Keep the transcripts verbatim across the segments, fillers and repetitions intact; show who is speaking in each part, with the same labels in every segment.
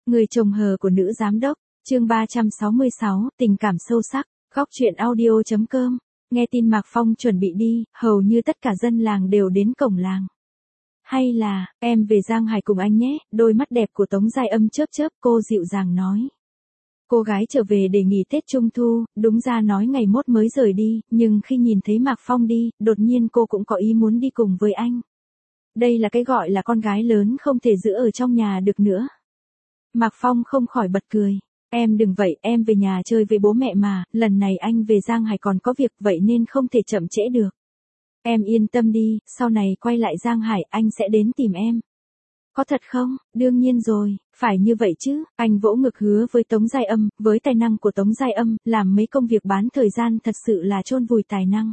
Speaker 1: Người chồng hờ của nữ giám đốc, chương ba trăm sáu mươi sáu, tình cảm sâu sắc, góc truyện audio.com. Nghe tin Mạc Phong chuẩn bị đi, hầu như tất cả dân làng đều đến cổng làng. Hay là, em về Giang Hải cùng anh nhé, đôi mắt đẹp của Tống Giai Âm chớp chớp, cô dịu dàng nói. Cô gái trở về để nghỉ Tết Trung Thu, đúng ra nói ngày mốt mới rời đi, nhưng khi nhìn thấy Mạc Phong đi, đột nhiên cô cũng có ý muốn đi cùng với anh. Đây là cái gọi là con gái lớn không thể giữ ở trong nhà được nữa. Mạc Phong không khỏi bật cười. Em đừng vậy, em về nhà chơi với bố mẹ mà, lần này anh về Giang Hải còn có việc vậy nên không thể chậm trễ được. Em yên tâm đi, sau này quay lại Giang Hải anh sẽ đến tìm em. Có thật không? Đương nhiên rồi, phải như vậy chứ, anh vỗ ngực hứa với Tống Giai Âm, với tài năng của Tống Giai Âm, làm mấy công việc bán thời gian thật sự là chôn vùi tài năng.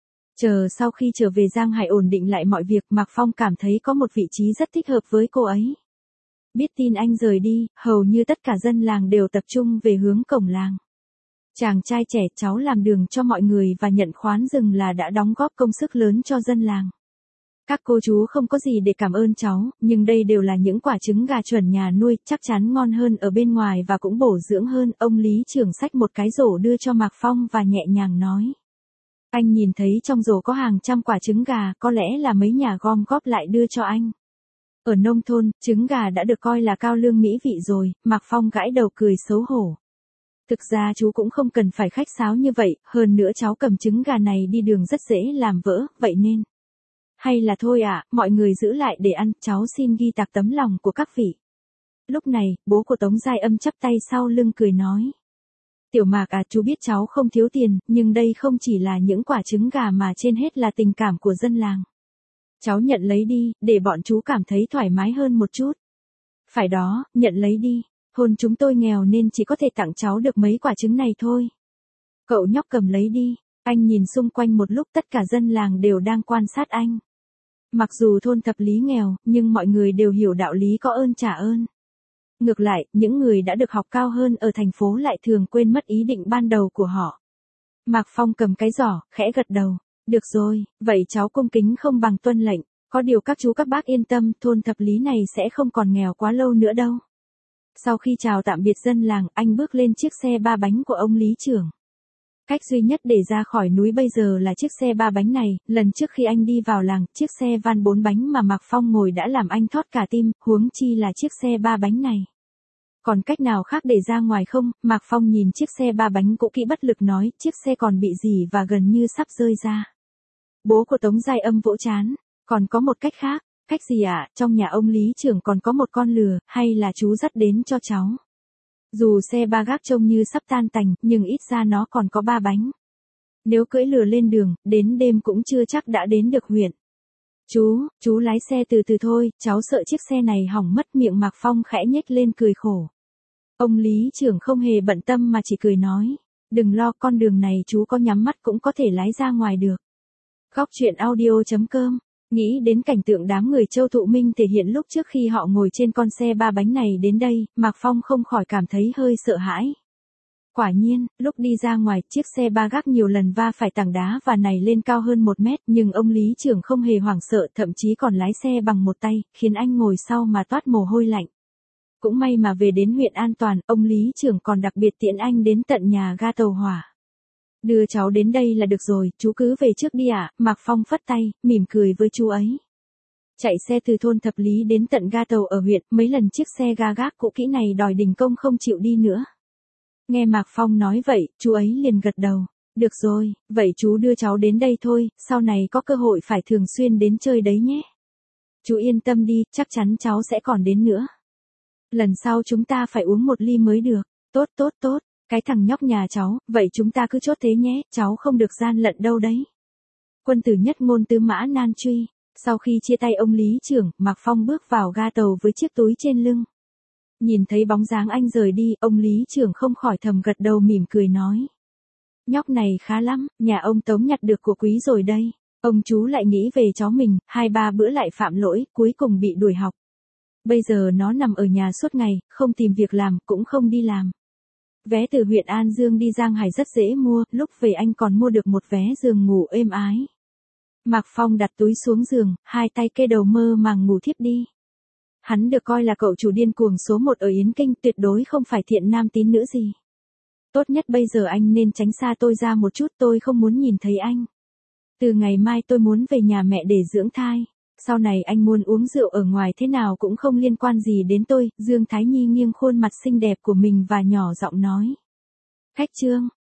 Speaker 1: Chờ sau khi trở về Giang Hải ổn định lại mọi việc, Mạc Phong cảm thấy có một vị trí rất thích hợp với cô ấy. Biết tin anh rời đi, hầu như tất cả dân làng đều tập trung về hướng cổng làng. Chàng trai trẻ cháu làm đường cho mọi người và nhận khoán rừng là đã đóng góp công sức lớn cho dân làng. Các cô chú không có gì để cảm ơn cháu, nhưng đây đều là những quả trứng gà chuẩn nhà nuôi, chắc chắn ngon hơn ở bên ngoài và cũng bổ dưỡng hơn. Ông Lý trưởng xách một cái rổ đưa cho Mạc Phong và nhẹ nhàng nói. Anh nhìn thấy trong rổ có hàng trăm quả trứng gà, có lẽ là mấy nhà gom góp lại đưa cho anh. Ở nông thôn, trứng gà đã được coi là cao lương mỹ vị rồi, Mạc Phong gãi đầu cười xấu hổ. Thực ra chú cũng không cần phải khách sáo như vậy, hơn nữa cháu cầm trứng gà này đi đường rất dễ làm vỡ, vậy nên. Hay là thôi ạ, à, mọi người giữ lại để ăn, cháu xin ghi tạc tấm lòng của các vị. Lúc này, bố của Tống Giai Âm chắp tay sau lưng cười nói. Tiểu Mạc à, chú biết cháu không thiếu tiền, nhưng đây không chỉ là những quả trứng gà mà trên hết là tình cảm của dân làng. Cháu nhận lấy đi, để bọn chú cảm thấy thoải mái hơn một chút. Phải đó, nhận lấy đi, hôn chúng tôi nghèo nên chỉ có thể tặng cháu được mấy quả trứng này thôi. Cậu nhóc cầm lấy đi, anh nhìn xung quanh một lúc tất cả dân làng đều đang quan sát anh. Mặc dù thôn thập lý nghèo, nhưng mọi người đều hiểu đạo lý có ơn trả ơn. Ngược lại, những người đã được học cao hơn ở thành phố lại thường quên mất ý định ban đầu của họ. Mạc Phong cầm cái giỏ, khẽ gật đầu. Được rồi, vậy cháu cung kính không bằng tuân lệnh, có điều các chú các bác yên tâm, thôn thập lý này sẽ không còn nghèo quá lâu nữa đâu. Sau khi chào tạm biệt dân làng, anh bước lên chiếc xe ba bánh của ông Lý trưởng. Cách duy nhất để ra khỏi núi bây giờ là chiếc xe ba bánh này, lần trước khi anh đi vào làng, chiếc xe van bốn bánh mà Mạc Phong ngồi đã làm anh thót cả tim, huống chi là chiếc xe ba bánh này. Còn cách nào khác để ra ngoài không? Mạc Phong nhìn chiếc xe ba bánh cũ kỹ bất lực nói, chiếc xe còn bị rỉ và gần như sắp rơi ra. Bố của Tống Giai Âm vỗ trán, còn có một cách khác, cách gì ạ? À? Trong nhà ông Lý trưởng còn có một con lừa, hay là chú dắt đến cho cháu? Dù xe ba gác trông như sắp tan tành, nhưng ít ra nó còn có ba bánh. Nếu cưỡi lừa lên đường, đến đêm cũng chưa chắc đã đến được huyện. Chú, chú lái xe từ từ thôi, cháu sợ chiếc xe này hỏng mất. Miệng Mạc Phong khẽ nhếch lên cười khổ. Ông Lý trưởng không hề bận tâm mà chỉ cười nói, đừng lo, con đường này chú có nhắm mắt cũng có thể lái ra ngoài được. Góc truyện audio.com. Nghĩ đến cảnh tượng đám người Châu Thụ Minh thể hiện lúc trước khi họ ngồi trên con xe ba bánh này đến đây, Mạc Phong không khỏi cảm thấy hơi sợ hãi. Quả nhiên, lúc đi ra ngoài, chiếc xe ba gác nhiều lần va phải tảng đá và này lên cao hơn một mét, nhưng ông Lý trưởng không hề hoảng sợ, thậm chí còn lái xe bằng một tay, khiến anh ngồi sau mà toát mồ hôi lạnh. Cũng may mà về đến huyện an toàn, ông Lý trưởng còn đặc biệt tiễn anh đến tận nhà ga tàu hỏa. Đưa cháu đến đây là được rồi, chú cứ về trước đi ạ. À? Mạc Phong phất tay, mỉm cười với chú ấy. Chạy xe từ thôn thập lý đến tận ga tàu ở huyện, mấy lần chiếc xe ga gác cũ kỹ này đòi đình công không chịu đi nữa. Nghe Mạc Phong nói vậy, chú ấy liền gật đầu. Được rồi, vậy chú đưa cháu đến đây thôi, sau này có cơ hội phải thường xuyên đến chơi đấy nhé. Chú yên tâm đi, chắc chắn cháu sẽ còn đến nữa. Lần sau chúng ta phải uống một ly mới được. Tốt tốt tốt. Cái thằng nhóc nhà cháu, vậy chúng ta cứ chốt thế nhé, cháu không được gian lận đâu đấy. Quân tử nhất ngôn tứ mã nan truy. Sau khi chia tay ông Lý trưởng, Mạc Phong bước vào ga tàu với chiếc túi trên lưng. Nhìn thấy bóng dáng anh rời đi, ông Lý trưởng không khỏi thầm gật đầu mỉm cười nói. Nhóc này khá lắm, nhà ông Tống nhặt được của quý rồi đây. Ông chú lại nghĩ về cháu mình, hai ba bữa lại phạm lỗi, cuối cùng bị đuổi học. Bây giờ nó nằm ở nhà suốt ngày, không tìm việc làm, cũng không đi làm. Vé từ huyện An Dương đi Giang Hải rất dễ mua, lúc về anh còn mua được một vé giường ngủ êm ái. Mạc Phong đặt túi xuống giường, hai tay kê đầu mơ màng ngủ thiếp đi. Hắn được coi là cậu chủ điên cuồng số một ở Yến Kinh, tuyệt đối không phải thiện nam tín nữ gì. Tốt nhất bây giờ anh nên tránh xa tôi ra một chút, tôi không muốn nhìn thấy anh. Từ ngày mai tôi muốn về nhà mẹ để dưỡng thai. Sau này anh muốn uống rượu ở ngoài thế nào cũng không liên quan gì đến tôi. Dương Thái Nhi nghiêng khuôn mặt xinh đẹp của mình và nhỏ giọng nói. Khách Trương,